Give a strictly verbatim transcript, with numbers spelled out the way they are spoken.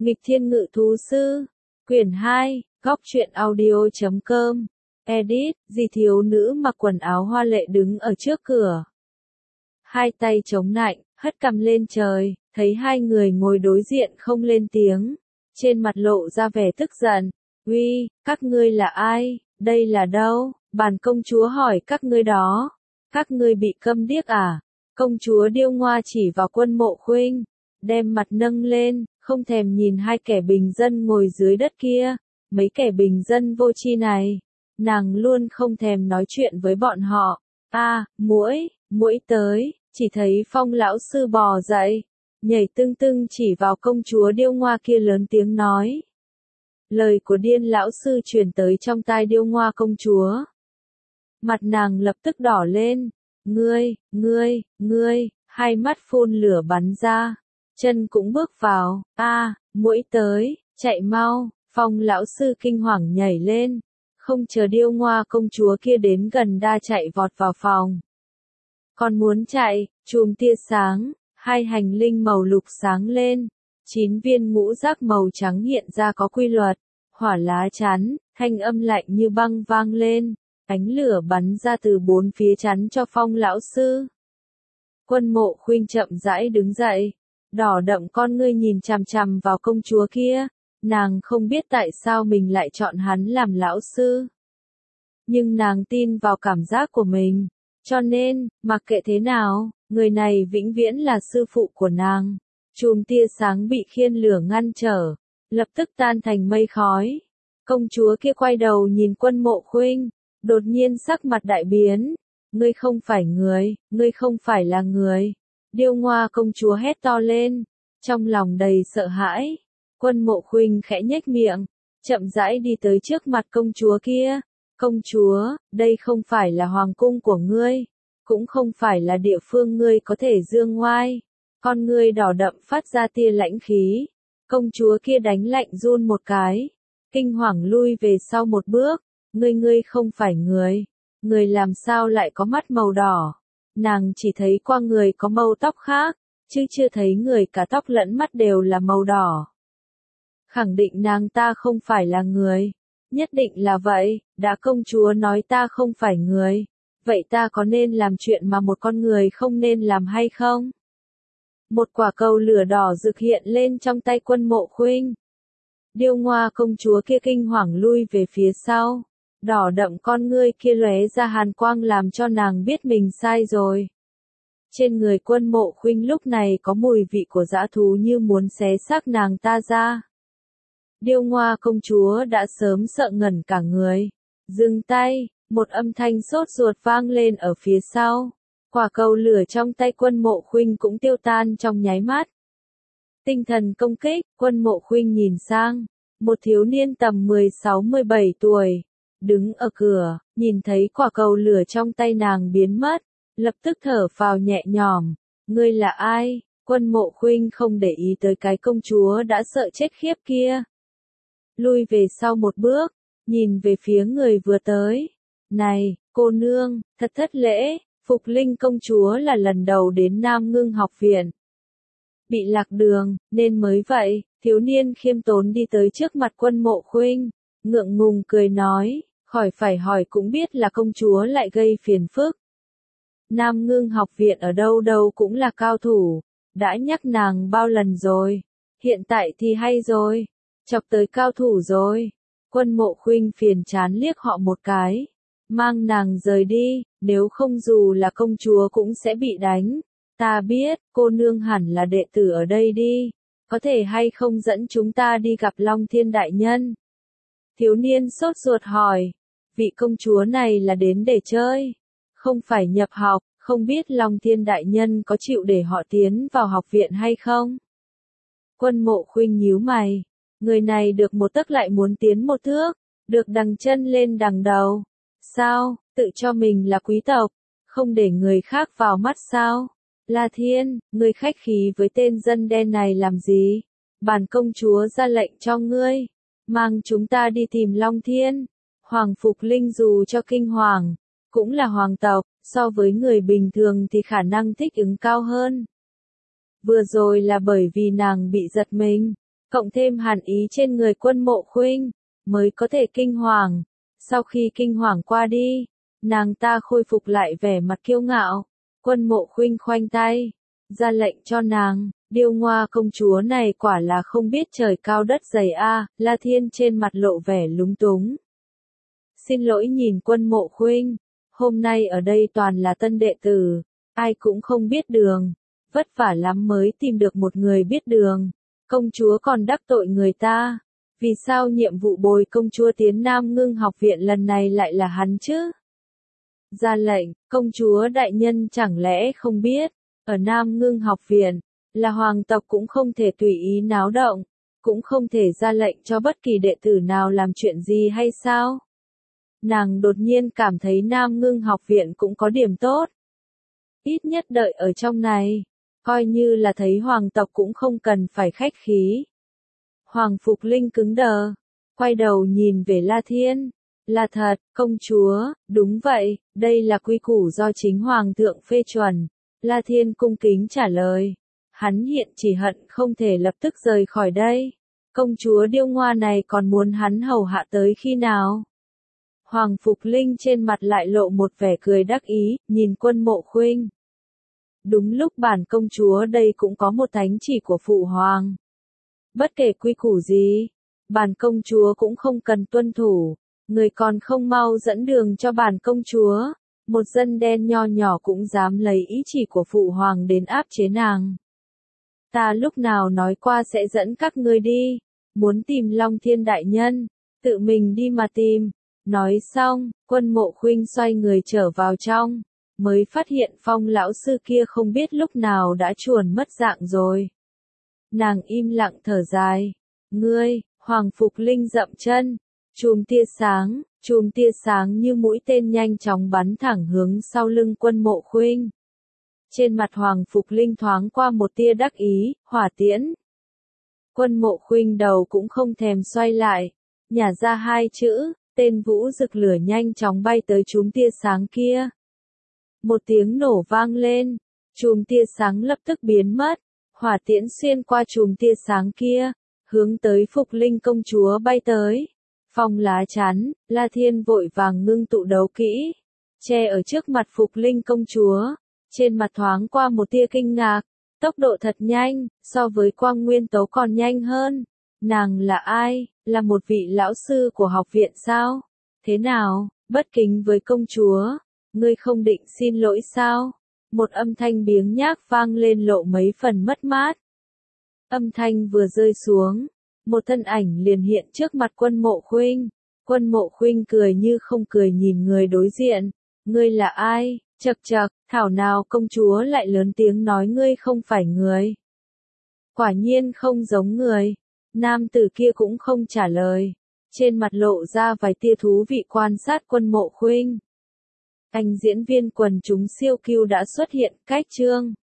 Nghịch Thiên Ngự Thú Sư, quyển hai, góc truyện audio chấm com, edit, Di thiếu nữ mặc quần áo hoa lệ đứng ở trước cửa. Hai tay chống nạnh, hất cằm lên trời, thấy hai người ngồi đối diện không lên tiếng. Trên mặt lộ ra vẻ tức giận. Uy, các ngươi là ai, đây là đâu? Bản công chúa hỏi các ngươi đó. Các ngươi bị câm điếc à? Công chúa Điêu Ngoa chỉ vào Quân Mộ Khuynh, đem mặt nâng lên, không thèm nhìn hai kẻ bình dân ngồi dưới đất kia. Mấy kẻ bình dân vô tri này, nàng luôn không thèm nói chuyện với bọn họ. A, à, muỗi, muỗi tới, chỉ thấy Phong lão sư bò dậy, nhảy tưng tưng chỉ vào công chúa Điêu Ngoa kia lớn tiếng nói. Lời của Điên lão sư truyền tới trong tai Điêu Ngoa công chúa. Mặt nàng lập tức đỏ lên. Ngươi, ngươi, ngươi, hai mắt phun lửa bắn ra. Chân cũng bước vào. A, à, muỗi tới, chạy mau. Phong lão sư kinh hoàng nhảy lên. Không chờ Điêu Ngoa công chúa kia đến gần đã chạy vọt vào phòng. Còn muốn chạy, chùm tia sáng, hai hành linh màu lục sáng lên. Chín viên ngũ giác màu trắng hiện ra có quy luật. Hỏa lá chắn, thanh âm lạnh như băng vang lên. Ánh lửa bắn ra từ bốn phía chắn cho Phong lão sư. Quân Mộ Khuynh chậm rãi đứng dậy. Đỏ đậm con ngươi nhìn chằm chằm vào công chúa kia. Nàng không biết tại sao mình lại chọn hắn làm lão sư. Nhưng nàng tin vào cảm giác của mình. Cho nên, mặc kệ thế nào, người này vĩnh viễn là sư phụ của nàng. Chùm tia sáng bị khiên lửa ngăn trở, lập tức tan thành mây khói. Công chúa kia quay đầu nhìn Quân Mộ Khuynh, đột nhiên sắc mặt đại biến. Ngươi không phải người, ngươi không phải là người. Điêu Ngoa công chúa hét to lên, trong lòng đầy sợ hãi. Quân Mộ Khuynh khẽ nhếch miệng, chậm rãi đi tới trước mặt công chúa kia. Công chúa, đây không phải là hoàng cung của ngươi, cũng không phải là địa phương ngươi có thể dương ngoai. Con ngươi đỏ đậm phát ra tia lãnh khí. Công chúa kia đánh lạnh run một cái, kinh hoàng lui về sau một bước. Ngươi ngươi không phải người, người làm sao lại có mắt màu đỏ? Nàng chỉ thấy qua người có màu tóc khác, chứ chưa thấy người cả tóc lẫn mắt đều là màu đỏ. Khẳng định nàng ta không phải là người. Nhất định là vậy, đã công chúa nói ta không phải người. Vậy ta có nên làm chuyện mà một con người không nên làm hay không? Một quả cầu lửa đỏ rực hiện lên trong tay Quân Mộ Khuynh. Điêu Ngoa công chúa kia kinh hoàng lui về phía sau. Đỏ đậm con ngươi kia lóe ra hàn quang làm cho nàng biết mình sai rồi. Trên người Quân Mộ Khuynh lúc này có mùi vị của dã thú như muốn xé xác nàng ta ra. Điêu Ngoa công chúa đã sớm sợ ngẩn cả người. Dừng tay, một âm thanh sốt ruột vang lên ở phía sau. Quả cầu lửa trong tay Quân Mộ Khuynh cũng tiêu tan trong nháy mắt. Tinh thần công kích, Quân Mộ Khuynh nhìn sang. Một thiếu niên tầm mười sáu mười bảy tuổi. Đứng ở cửa, nhìn thấy quả cầu lửa trong tay nàng biến mất. Lập tức thở phào nhẹ nhõm. Ngươi là ai? Quân Mộ Khuynh không để ý tới cái công chúa đã sợ chết khiếp kia. Lui về sau một bước, nhìn về phía người vừa tới. Này, cô nương, thật thất lễ, Phục Linh công chúa là lần đầu đến Nam Ngưng học viện. Bị lạc đường, nên mới vậy, thiếu niên khiêm tốn đi tới trước mặt Quân Mộ Khuynh, ngượng ngùng cười nói, khỏi phải hỏi cũng biết là công chúa lại gây phiền phức. Nam Ngưng học viện ở đâu đâu cũng là cao thủ, đã nhắc nàng bao lần rồi, hiện tại thì hay rồi. Chọc tới cao thủ rồi. Quân Mộ Khuynh phiền chán liếc họ một cái. Mang nàng rời đi, nếu không dù là công chúa cũng sẽ bị đánh. Ta biết, cô nương hẳn là đệ tử ở đây đi. Có thể hay không dẫn chúng ta đi gặp Long Thiên đại nhân? Thiếu niên sốt ruột hỏi. Vị công chúa này là đến để chơi, không phải nhập học, không biết Long Thiên đại nhân có chịu để họ tiến vào học viện hay không? Quân Mộ Khuynh nhíu mày. Người này được một tấc lại muốn tiến một thước, được đằng chân lên đằng đầu. Sao, tự cho mình là quý tộc, không để người khác vào mắt sao? La Thiên, ngươi khách khí với tên dân đen này làm gì? Bản công chúa ra lệnh cho ngươi, mang chúng ta đi tìm Long Thiên. Hoàng Phục Linh dù cho kinh hoàng, cũng là hoàng tộc, so với người bình thường thì khả năng thích ứng cao hơn. Vừa rồi là bởi vì nàng bị giật mình. cộng thêm hàn ý trên người Quân Mộ Khuynh, mới có thể kinh hoàng. Sau khi kinh hoàng qua đi, nàng ta khôi phục lại vẻ mặt kiêu ngạo. Quân Mộ Khuynh khoanh tay, ra lệnh cho nàng, Điêu Ngoa công chúa này quả là không biết trời cao đất dày a. La Thiên trên mặt lộ vẻ lúng túng. Xin lỗi nhìn Quân Mộ Khuynh, hôm nay ở đây toàn là tân đệ tử, ai cũng không biết đường, vất vả lắm mới tìm được một người biết đường, công chúa còn đắc tội người ta, vì sao nhiệm vụ bồi công chúa tiến Nam Ngưng học viện lần này lại là hắn chứ? Ra lệnh, công chúa đại nhân chẳng lẽ không biết, ở Nam Ngưng học viện, là hoàng tộc cũng không thể tùy ý náo động, cũng không thể ra lệnh cho bất kỳ đệ tử nào làm chuyện gì hay sao? Nàng đột nhiên cảm thấy Nam Ngưng học viện cũng có điểm tốt. Ít nhất đợi ở trong này, coi như là thấy hoàng tộc cũng không cần phải khách khí. Hoàng Phục Linh cứng đờ, quay đầu nhìn về La Thiên. Là thật, công chúa, đúng vậy, đây là quy củ do chính hoàng thượng phê chuẩn. La Thiên cung kính trả lời. Hắn hiện chỉ hận không thể lập tức rời khỏi đây. Công chúa Điêu Ngoa này còn muốn hắn hầu hạ tới khi nào? Hoàng Phục Linh trên mặt lại lộ một vẻ cười đắc ý, nhìn Quân Mộ Khuynh. Đúng lúc bản công chúa đây cũng có một thánh chỉ của phụ hoàng. Bất kể quy củ gì, bản công chúa cũng không cần tuân thủ, người còn không mau dẫn đường cho bản công chúa. Một dân đen nho nhỏ cũng dám lấy ý chỉ của phụ hoàng đến áp chế nàng. Ta lúc nào nói qua sẽ dẫn các ngươi đi, muốn tìm Long Thiên đại nhân, tự mình đi mà tìm. Nói xong, Quân Mộ Khuynh xoay người trở vào trong, mới phát hiện Phong lão sư kia không biết lúc nào đã chuồn mất dạng rồi. Nàng im lặng thở dài. Ngươi, Hoàng Phục Linh dậm chân, chùm tia sáng, chùm tia sáng như mũi tên nhanh chóng bắn thẳng hướng sau lưng Quân Mộ Khuynh. Trên mặt Hoàng Phục Linh thoáng qua một tia đắc ý, hỏa tiễn. Quân Mộ Khuynh đầu cũng không thèm xoay lại, nhả ra hai chữ, tên vũ rực lửa nhanh chóng bay tới chùm tia sáng kia. Một tiếng nổ vang lên, chùm tia sáng lập tức biến mất, hỏa tiễn xuyên qua chùm tia sáng kia, hướng tới Phục Linh công chúa bay tới. Phong lá chắn, La Thiên vội vàng ngưng tụ đấu kỹ, che ở trước mặt Phục Linh công chúa, trên mặt thoáng qua một tia kinh ngạc, tốc độ thật nhanh, so với Quang Nguyên Tấu còn nhanh hơn. Nàng là ai, là một vị lão sư của học viện sao? Thế nào, bất kính với công chúa, ngươi không định xin lỗi sao? Một âm thanh biếng nhác vang lên lộ mấy phần mất mát. Âm thanh vừa rơi xuống, một thân ảnh liền hiện trước mặt Quân Mộ Khuynh. Quân Mộ Khuynh cười như không cười nhìn người đối diện. Ngươi là ai? Chậc chậc, thảo nào công chúa lại lớn tiếng nói ngươi không phải người. Quả nhiên không giống người. Nam tử kia cũng không trả lời. Trên mặt lộ ra vài tia thú vị quan sát Quân Mộ Khuynh. Anh diễn viên quần chúng siêu cute đã xuất hiện, cách chương.